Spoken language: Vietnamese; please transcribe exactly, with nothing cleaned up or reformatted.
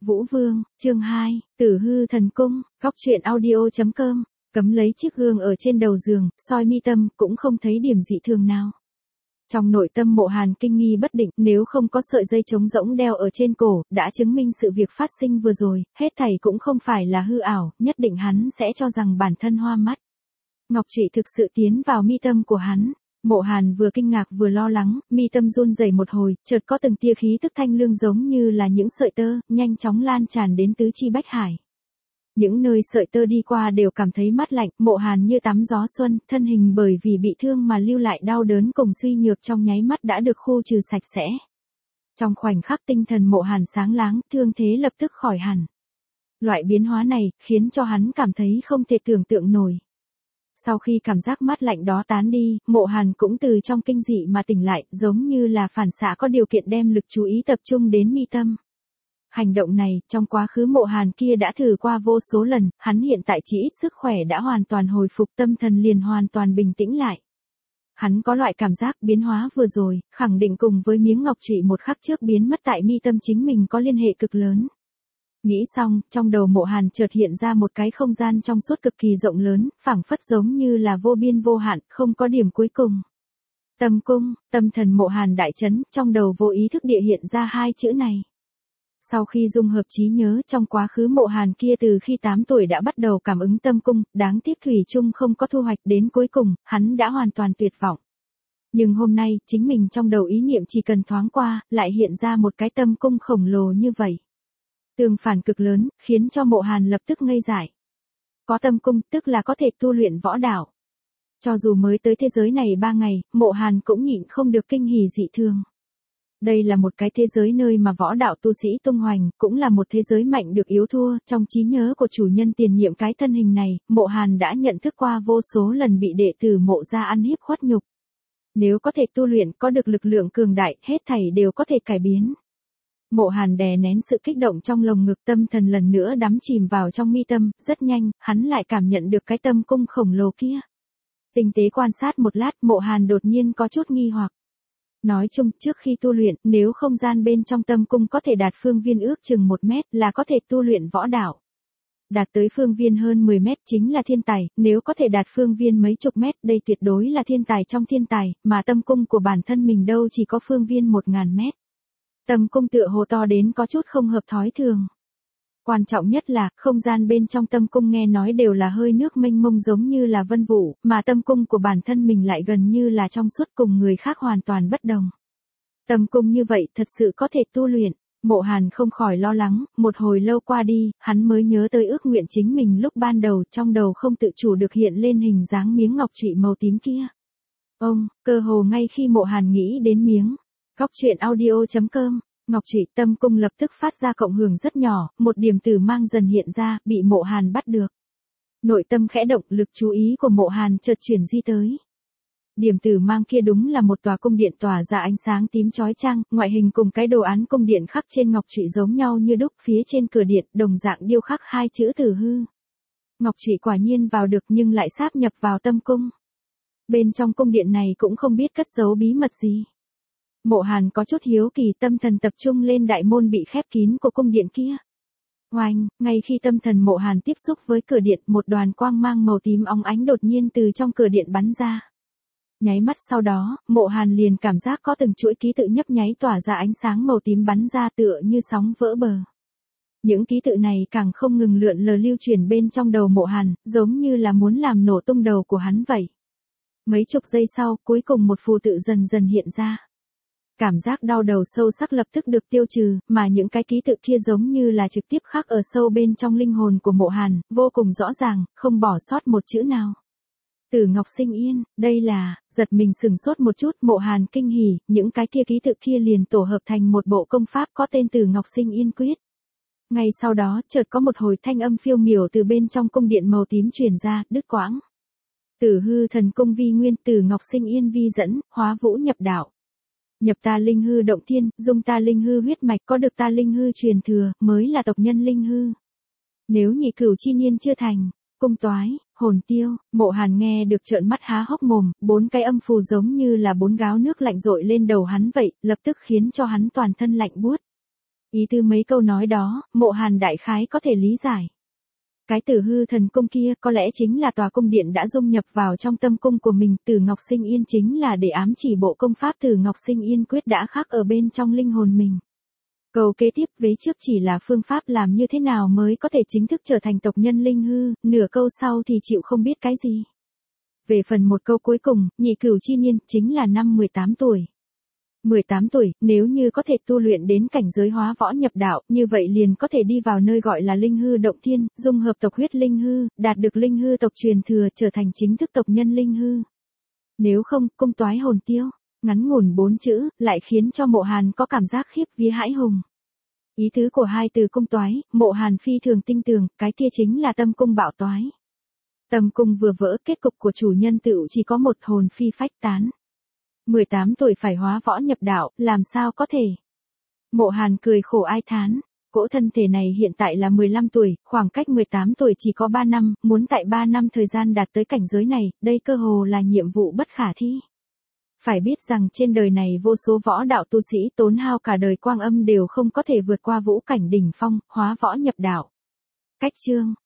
Vũ Vương, chương hai, Tử hư thần cung, góc truyện audio chấm com, cấm lấy chiếc gương ở trên đầu giường, soi mi tâm, cũng không thấy điểm dị thường nào. Trong nội tâm Mộ Hàn kinh nghi bất định, nếu không có sợi dây trống rỗng đeo ở trên cổ, đã chứng minh sự việc phát sinh vừa rồi, hết thảy cũng không phải là hư ảo, nhất định hắn sẽ cho rằng bản thân hoa mắt. Ngọc trụy thực sự tiến vào mi tâm của hắn. Mộ Hàn vừa kinh ngạc vừa lo lắng, mi tâm run rẩy một hồi, chợt có từng tia khí tức thanh lương giống như là những sợi tơ, nhanh chóng lan tràn đến tứ chi bách hải. Những nơi sợi tơ đi qua đều cảm thấy mát lạnh, Mộ Hàn như tắm gió xuân, thân hình bởi vì bị thương mà lưu lại đau đớn cùng suy nhược trong nháy mắt đã được khu trừ sạch sẽ. Trong khoảnh khắc tinh thần Mộ Hàn sáng láng, thương thế lập tức khỏi hẳn. Loại biến hóa này, khiến cho hắn cảm thấy không thể tưởng tượng nổi. Sau khi cảm giác mát lạnh đó tán đi, Mộ Hàn cũng từ trong kinh dị mà tỉnh lại, giống như là phản xạ có điều kiện đem lực chú ý tập trung đến mi tâm. Hành động này, trong quá khứ Mộ Hàn kia đã thử qua vô số lần, hắn hiện tại chỉ ít sức khỏe đã hoàn toàn hồi phục, tâm thần liền hoàn toàn bình tĩnh lại. Hắn có loại cảm giác biến hóa vừa rồi, khẳng định cùng với miếng ngọc trụy một khắc trước biến mất tại mi tâm chính mình có liên hệ cực lớn. Nghĩ xong, trong đầu Mộ Hàn chợt hiện ra một cái không gian trong suốt cực kỳ rộng lớn, phảng phất giống như là vô biên vô hạn, không có điểm cuối cùng. Tâm cung, tâm thần Mộ Hàn đại chấn, trong đầu vô ý thức địa hiện ra hai chữ này. Sau khi dung hợp trí nhớ trong quá khứ Mộ Hàn kia từ khi tám tuổi đã bắt đầu cảm ứng tâm cung, đáng tiếc thủy chung không có thu hoạch, đến cuối cùng, hắn đã hoàn toàn tuyệt vọng. Nhưng hôm nay, chính mình trong đầu ý niệm chỉ cần thoáng qua, lại hiện ra một cái tâm cung khổng lồ như vậy. Tương phản cực lớn, khiến cho Mộ Hàn lập tức ngây dại. Có tâm cung, tức là có thể tu luyện võ đạo. Cho dù mới tới thế giới này ba ngày, Mộ Hàn cũng nhịn không được kinh hỉ dị thường. Đây là một cái thế giới nơi mà võ đạo tu sĩ tung hoành, cũng là một thế giới mạnh được yếu thua, trong trí nhớ của chủ nhân tiền nhiệm cái thân hình này, Mộ Hàn đã nhận thức qua vô số lần bị đệ tử Mộ gia ăn hiếp khuất nhục. Nếu có thể tu luyện, có được lực lượng cường đại, hết thảy đều có thể cải biến. Mộ Hàn đè nén sự kích động trong lồng ngực, tâm thần lần nữa đắm chìm vào trong mi tâm, rất nhanh, hắn lại cảm nhận được cái tâm cung khổng lồ kia. Tinh tế quan sát một lát, Mộ Hàn đột nhiên có chút nghi hoặc. Nói chung, trước khi tu luyện, nếu không gian bên trong tâm cung có thể đạt phương viên ước chừng một mét là có thể tu luyện võ đạo. Đạt tới phương viên hơn mười mét chính là thiên tài, nếu có thể đạt phương viên mấy chục mét, đây tuyệt đối là thiên tài trong thiên tài, mà tâm cung của bản thân mình đâu chỉ có phương viên một ngàn mét. Tâm cung tựa hồ to đến có chút không hợp thói thường. Quan trọng nhất là, không gian bên trong tâm cung nghe nói đều là hơi nước mênh mông giống như là vân vũ, mà tâm cung của bản thân mình lại gần như là trong suốt, cùng người khác hoàn toàn bất đồng. Tâm cung như vậy thật sự có thể tu luyện. Mộ Hàn không khỏi lo lắng, một hồi lâu qua đi, hắn mới nhớ tới ước nguyện chính mình lúc ban đầu, trong đầu không tự chủ được hiện lên hình dáng miếng ngọc trụy màu tím kia. Ông, cơ hồ ngay khi Mộ Hàn nghĩ đến miếng góc truyện audio chấm com, ngọc trụy tâm cung lập tức phát ra cộng hưởng rất nhỏ, một điểm tử mang dần hiện ra, bị Mộ Hàn bắt được. Nội tâm khẽ động, lực chú ý của Mộ Hàn chợt chuyển di tới. Điểm tử mang kia đúng là một tòa cung điện tỏa ra ánh sáng tím chói chang, ngoại hình cùng cái đồ án cung điện khắc trên ngọc trụy giống nhau như đúc, phía trên cửa điện đồng dạng điêu khắc hai chữ Tử hư. Ngọc trụy quả nhiên vào được nhưng lại sáp nhập vào tâm cung. Bên trong cung điện này cũng không biết cất giấu bí mật gì. Mộ Hàn có chút hiếu kỳ, tâm thần tập trung lên đại môn bị khép kín của cung điện kia. Oanh, ngay khi tâm thần Mộ Hàn tiếp xúc với cửa điện, một đoàn quang mang màu tím óng ánh đột nhiên từ trong cửa điện bắn ra. Nháy mắt sau đó, Mộ Hàn liền cảm giác có từng chuỗi ký tự nhấp nháy tỏa ra ánh sáng màu tím bắn ra tựa như sóng vỡ bờ. Những ký tự này càng không ngừng lượn lờ lưu chuyển bên trong đầu Mộ Hàn, giống như là muốn làm nổ tung đầu của hắn vậy. Mấy chục giây sau, cuối cùng một phù tự dần dần hiện ra. Cảm giác đau đầu sâu sắc lập tức được tiêu trừ, mà những cái ký tự kia giống như là trực tiếp khắc ở sâu bên trong linh hồn của Mộ Hàn, vô cùng rõ ràng, không bỏ sót một chữ nào. Tử Ngọc Sinh Yên, đây là, giật mình sừng sốt một chút, Mộ Hàn kinh hỉ, những cái kia ký tự kia liền tổ hợp thành một bộ công pháp có tên Tử Ngọc Sinh Yên Quyết. Ngay sau đó, chợt có một hồi thanh âm phiêu miểu từ bên trong cung điện màu tím truyền ra, đứt quãng. Tử hư thần cung vi nguyên, Tử Ngọc Sinh Yên vi dẫn, hóa vũ nhập đạo. Nhập ta linh hư động thiên, dung ta linh hư huyết mạch, có được ta linh hư truyền thừa, mới là tộc nhân linh hư. Nếu nhị cửu chi niên chưa thành, cung toái, hồn tiêu, Mộ Hàn nghe được trợn mắt há hốc mồm, bốn cái âm phù giống như là bốn gáo nước lạnh dội lên đầu hắn vậy, lập tức khiến cho hắn toàn thân lạnh buốt. Ý tư mấy câu nói đó, Mộ Hàn đại khái có thể lý giải. Cái Tử Hư Thần Cung kia có lẽ chính là tòa cung điện đã dung nhập vào trong tâm cung của mình. Tử Ngọc Sinh Yên chính là để ám chỉ bộ công pháp Tử Ngọc Sinh Yên quyết đã khắc ở bên trong linh hồn mình. Câu kế tiếp vế trước chỉ là phương pháp làm như thế nào mới có thể chính thức trở thành tộc nhân linh hư, nửa câu sau thì chịu không biết cái gì. Về phần một câu cuối cùng, nhị cửu chi niên, chính là năm mười tám tuổi. mười tám tuổi, nếu như có thể tu luyện đến cảnh giới hóa võ nhập đạo, như vậy liền có thể đi vào nơi gọi là linh hư động thiên, dung hợp tộc huyết linh hư, đạt được linh hư tộc truyền thừa, trở thành chính thức tộc nhân linh hư. Nếu không, cung toái hồn tiêu, ngắn ngủn bốn chữ, lại khiến cho Mộ Hàn có cảm giác khiếp vía hãi hùng. Ý tứ của hai từ cung toái, Mộ Hàn phi thường tinh tường, cái kia chính là tâm cung bạo toái. Tâm cung vừa vỡ, kết cục của chủ nhân tựu chỉ có một hồn phi phách tán. mười tám tuổi phải hóa võ nhập đạo, làm sao có thể? Mộ Hàn cười khổ ai thán, cỗ thân thể này hiện tại là mười lăm tuổi, khoảng cách mười tám tuổi chỉ có ba năm, muốn tại ba năm thời gian đạt tới cảnh giới này, đây cơ hồ là nhiệm vụ bất khả thi. Phải biết rằng trên đời này vô số võ đạo tu sĩ tốn hao cả đời quang âm đều không có thể vượt qua vũ cảnh đỉnh phong, hóa võ nhập đạo. Cách chương